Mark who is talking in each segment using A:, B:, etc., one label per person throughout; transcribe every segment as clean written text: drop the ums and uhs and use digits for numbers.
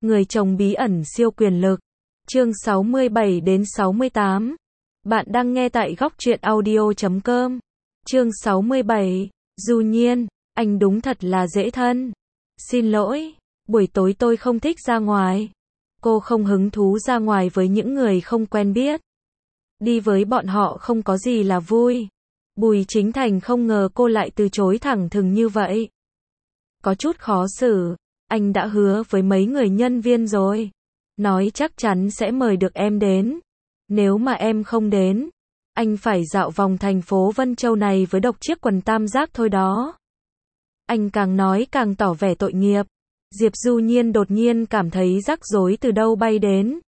A: Người chồng bí ẩn siêu quyền lực. Chương 67 đến 68. Bạn đang nghe tại góc truyện audio.com. Chương 67. Du Nhiên, anh đúng thật là dễ thân. Xin lỗi, buổi tối tôi không thích ra ngoài. Cô không hứng thú ra ngoài với những người không quen biết. Đi với bọn họ không có gì là vui. Bùi Chính Thành không ngờ cô lại từ chối thẳng thừng như vậy. Có chút khó xử, anh đã hứa với mấy người nhân viên rồi. Nói chắc chắn sẽ mời được em đến. Nếu mà em không đến, anh phải dạo vòng thành phố Vân Châu này với độc chiếc quần tam giác thôi đó. Anh càng nói càng tỏ vẻ tội nghiệp. Diệp Du Nhiên đột nhiên cảm thấy rắc rối từ đâu bay đến.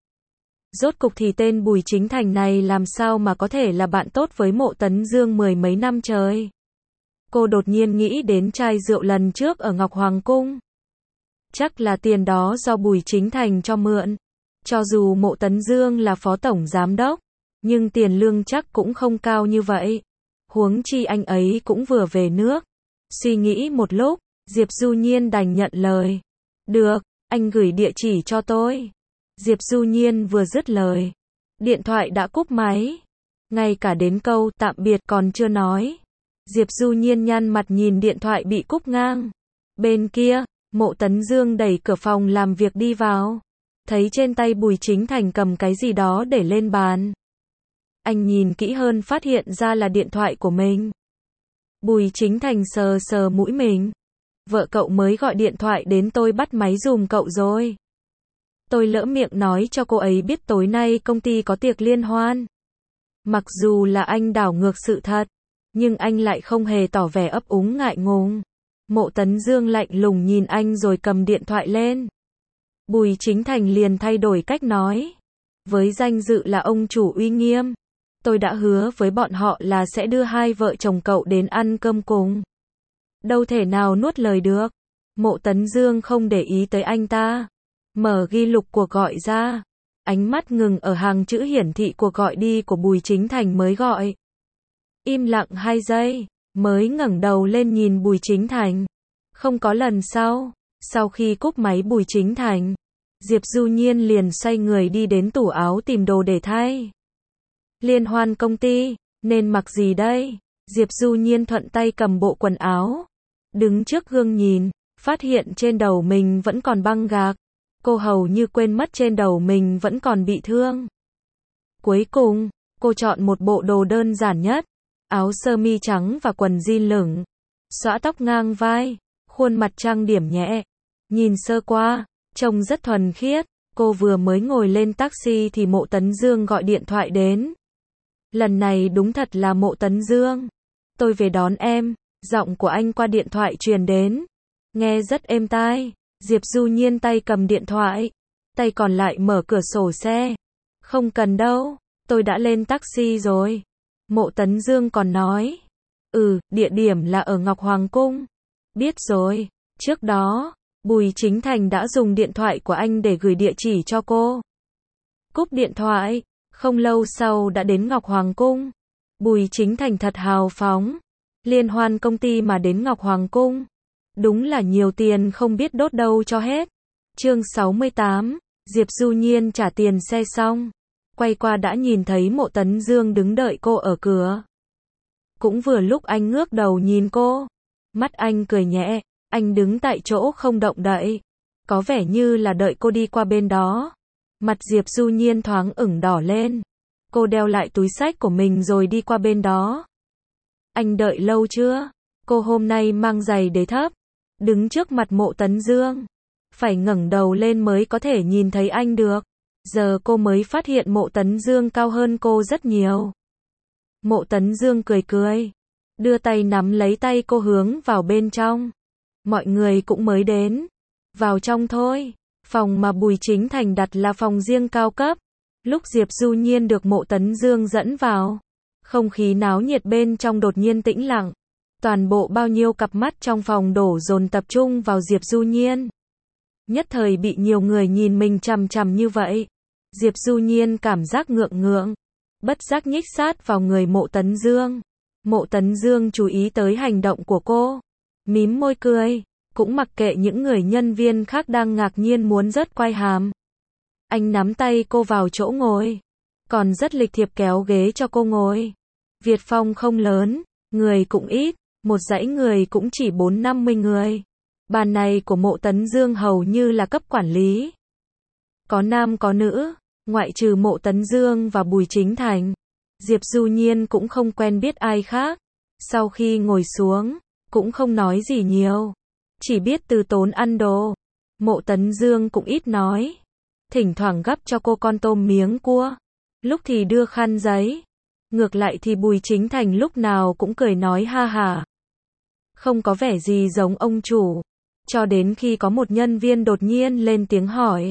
A: Rốt cục thì tên Bùi Chính Thành này làm sao mà có thể là bạn tốt với Mộ Tấn Dương mười mấy năm trời. Cô đột nhiên nghĩ đến chai rượu lần trước ở Ngọc Hoàng Cung. Chắc là tiền đó do Bùi Chính Thành cho mượn. Cho dù Mộ Tấn Dương là phó tổng giám đốc, nhưng tiền lương chắc cũng không cao như vậy. Huống chi anh ấy cũng vừa về nước. Suy nghĩ một lúc, Diệp Du Nhiên đành nhận lời. Được, anh gửi địa chỉ cho tôi. Diệp Du Nhiên vừa dứt lời, điện thoại đã cúp máy. Ngay cả đến câu tạm biệt còn chưa nói. Diệp Du Nhiên nhăn mặt nhìn điện thoại bị cúp ngang. Bên kia, Mộ Tấn Dương đẩy cửa phòng làm việc đi vào. Thấy trên tay Bùi Chính Thành cầm cái gì đó để lên bàn. Anh nhìn kỹ hơn phát hiện ra là điện thoại của mình. Bùi Chính Thành sờ sờ mũi mình. Vợ cậu mới gọi điện thoại đến, tôi bắt máy giùm cậu rồi. Tôi lỡ miệng nói cho cô ấy biết tối nay công ty có tiệc liên hoan. Mặc dù là anh đảo ngược sự thật, nhưng anh lại không hề tỏ vẻ ấp úng ngại ngùng. Mộ Tấn Dương lạnh lùng nhìn anh rồi cầm điện thoại lên. Bùi Chính Thành liền thay đổi cách nói. Với danh dự là ông chủ uy nghiêm, tôi đã hứa với bọn họ là sẽ đưa hai vợ chồng cậu đến ăn cơm cùng. Đâu thể nào nuốt lời được. Mộ Tấn Dương không để ý tới anh ta. Mở ghi lục cuộc gọi ra. Ánh mắt ngừng ở hàng chữ hiển thị cuộc gọi đi của Bùi Chính Thành mới gọi. Im lặng 2 giây, mới ngẩng đầu lên nhìn Bùi Chính Thành. Không có lần sau. Sau khi cúp máy Bùi Chính Thành, Diệp Du Nhiên liền xoay người đi đến tủ áo tìm đồ để thay. Liên hoan công ty, nên mặc gì đây? Diệp Du Nhiên thuận tay cầm bộ quần áo. Đứng trước gương nhìn, phát hiện trên đầu mình vẫn còn băng gạc. Cô hầu như quên mất trên đầu mình vẫn còn bị thương. Cuối cùng, cô chọn một bộ đồ đơn giản nhất. Áo sơ mi trắng và quần jean lửng. Xõa tóc ngang vai, khuôn mặt trang điểm nhẹ. Nhìn sơ qua, trông rất thuần khiết. Cô vừa mới ngồi lên taxi thì Mộ Tấn Dương gọi điện thoại đến. Lần này đúng thật là Mộ Tấn Dương. Tôi về đón em. Giọng của anh qua điện thoại truyền đến. Nghe rất êm tai. Diệp Du Nhiên tay cầm điện thoại. Tay còn lại mở cửa sổ xe. Không cần đâu. Tôi đã lên taxi rồi. Mộ Tấn Dương còn nói. Địa điểm là ở Ngọc Hoàng Cung. Biết rồi. Trước đó, Bùi Chính Thành đã dùng điện thoại của anh để gửi địa chỉ cho cô. Cúp điện thoại. Không lâu sau đã đến Ngọc Hoàng Cung. Bùi Chính Thành thật hào phóng. Liên hoan công ty mà đến Ngọc Hoàng Cung. Đúng là nhiều tiền không biết đốt đâu cho hết. Chương 68. Diệp Du Nhiên trả tiền xe xong. Quay qua đã nhìn thấy Mộ Tấn Dương đứng đợi cô ở cửa. Cũng vừa lúc anh ngước đầu nhìn cô. Mắt anh cười nhẹ. Anh đứng tại chỗ không động đậy. Có vẻ như là đợi cô đi qua bên đó. Mặt Diệp Du Nhiên thoáng ửng đỏ lên. Cô đeo lại túi xách của mình rồi đi qua bên đó. Anh đợi lâu chưa? Cô hôm nay mang giày đế thấp. Đứng trước mặt Mộ Tấn Dương. Phải ngẩng đầu lên mới có thể nhìn thấy anh được. Giờ cô mới phát hiện Mộ Tấn Dương cao hơn cô rất nhiều. Mộ Tấn Dương cười cười. Đưa tay nắm lấy tay cô hướng vào bên trong. Mọi người cũng mới đến. Vào trong thôi. Phòng mà Bùi Chính Thành đặt là phòng riêng cao cấp. Lúc Diệp Du Nhiên được Mộ Tấn Dương dẫn vào, không khí náo nhiệt bên trong đột nhiên tĩnh lặng. Toàn bộ bao nhiêu cặp mắt trong phòng đổ dồn tập trung vào Diệp Du Nhiên. Nhất thời bị nhiều người nhìn mình chằm chằm như vậy. Diệp Du Nhiên cảm giác ngượng ngượng. Bất giác nhích sát vào người Mộ Tấn Dương. Mộ Tấn Dương chú ý tới hành động của cô. Mím môi cười. cũng mặc kệ những người nhân viên khác đang ngạc nhiên muốn rớt quai hàm. Anh nắm tay cô vào chỗ ngồi, còn rất lịch thiệp kéo ghế cho cô ngồi. Việt Phong không lớn, người cũng ít, một dãy người cũng chỉ 40-50 người. Bàn này của Mộ Tấn Dương hầu như là cấp quản lý. Có nam có nữ, ngoại trừ Mộ Tấn Dương và Bùi Chính Thành. Diệp Du Nhiên cũng không quen biết ai khác. Sau khi ngồi xuống, cũng không nói gì nhiều. Chỉ biết từ tốn ăn đồ. Mộ Tấn Dương cũng ít nói. Thỉnh thoảng gắp cho cô con tôm miếng cua. Lúc thì đưa khăn giấy. Ngược lại thì Bùi Chính Thành lúc nào cũng cười nói ha hả. Không có vẻ gì giống ông chủ. Cho đến khi có một nhân viên đột nhiên lên tiếng hỏi.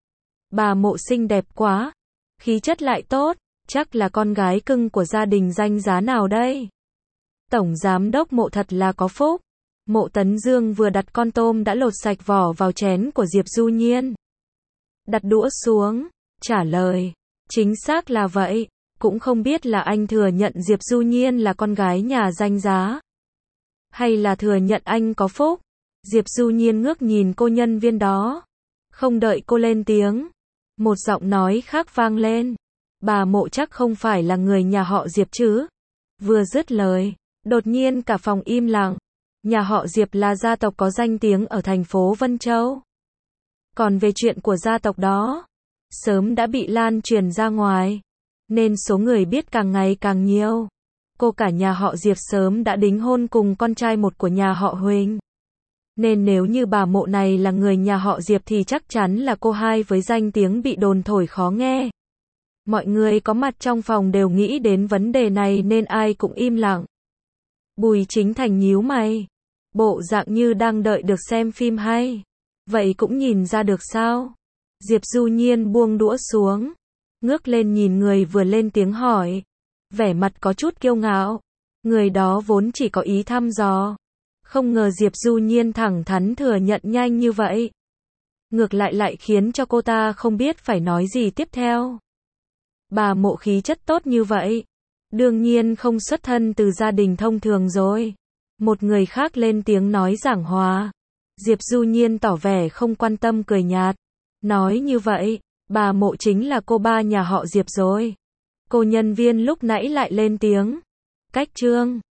A: Bà Mộ xinh đẹp quá. Khí chất lại tốt. Chắc là con gái cưng của gia đình danh giá nào đây? Tổng giám đốc Mộ thật là có phúc. Mộ Tấn Dương vừa đặt con tôm đã lột sạch vỏ vào chén của Diệp Du Nhiên. Đặt đũa xuống, trả lời. Chính xác là vậy. Cũng không biết là anh thừa nhận Diệp Du Nhiên là con gái nhà danh giá. Hay là thừa nhận anh có phúc. Diệp Du Nhiên ngước nhìn cô nhân viên đó. Không đợi cô lên tiếng. Một giọng nói khác vang lên. Bà Mộ chắc không phải là người nhà họ Diệp chứ. Vừa dứt lời, đột nhiên cả phòng im lặng. Nhà họ Diệp là gia tộc có danh tiếng ở thành phố Vân Châu. Còn về chuyện của gia tộc đó, sớm đã bị lan truyền ra ngoài. Nên số người biết càng ngày càng nhiều. Cô cả nhà họ Diệp sớm đã đính hôn cùng con trai một của nhà họ Huỳnh. Nên nếu như bà Mộ này là người nhà họ Diệp thì chắc chắn là cô hai với danh tiếng bị đồn thổi khó nghe. Mọi người có mặt trong phòng đều nghĩ đến vấn đề này nên ai cũng im lặng. Bùi Chính Thành nhíu mày. Bộ dạng như đang đợi được xem phim hay. Vậy cũng nhìn ra được sao? Diệp Du Nhiên buông đũa xuống. Ngước lên nhìn người vừa lên tiếng hỏi. Vẻ mặt có chút kiêu ngạo. Người đó vốn chỉ có ý thăm dò. Không ngờ Diệp Du Nhiên thẳng thắn thừa nhận nhanh như vậy. Ngược lại khiến cho cô ta không biết phải nói gì tiếp theo. Bà Mộ khí chất tốt như vậy. Đương nhiên không xuất thân từ gia đình thông thường rồi. Một người khác lên tiếng nói giảng hòa. Diệp Du Nhiên tỏ vẻ không quan tâm cười nhạt. Nói như vậy, bà Mộ chính là cô ba nhà họ Diệp rồi. Cô nhân viên lúc nãy lại lên tiếng. Cách Trương.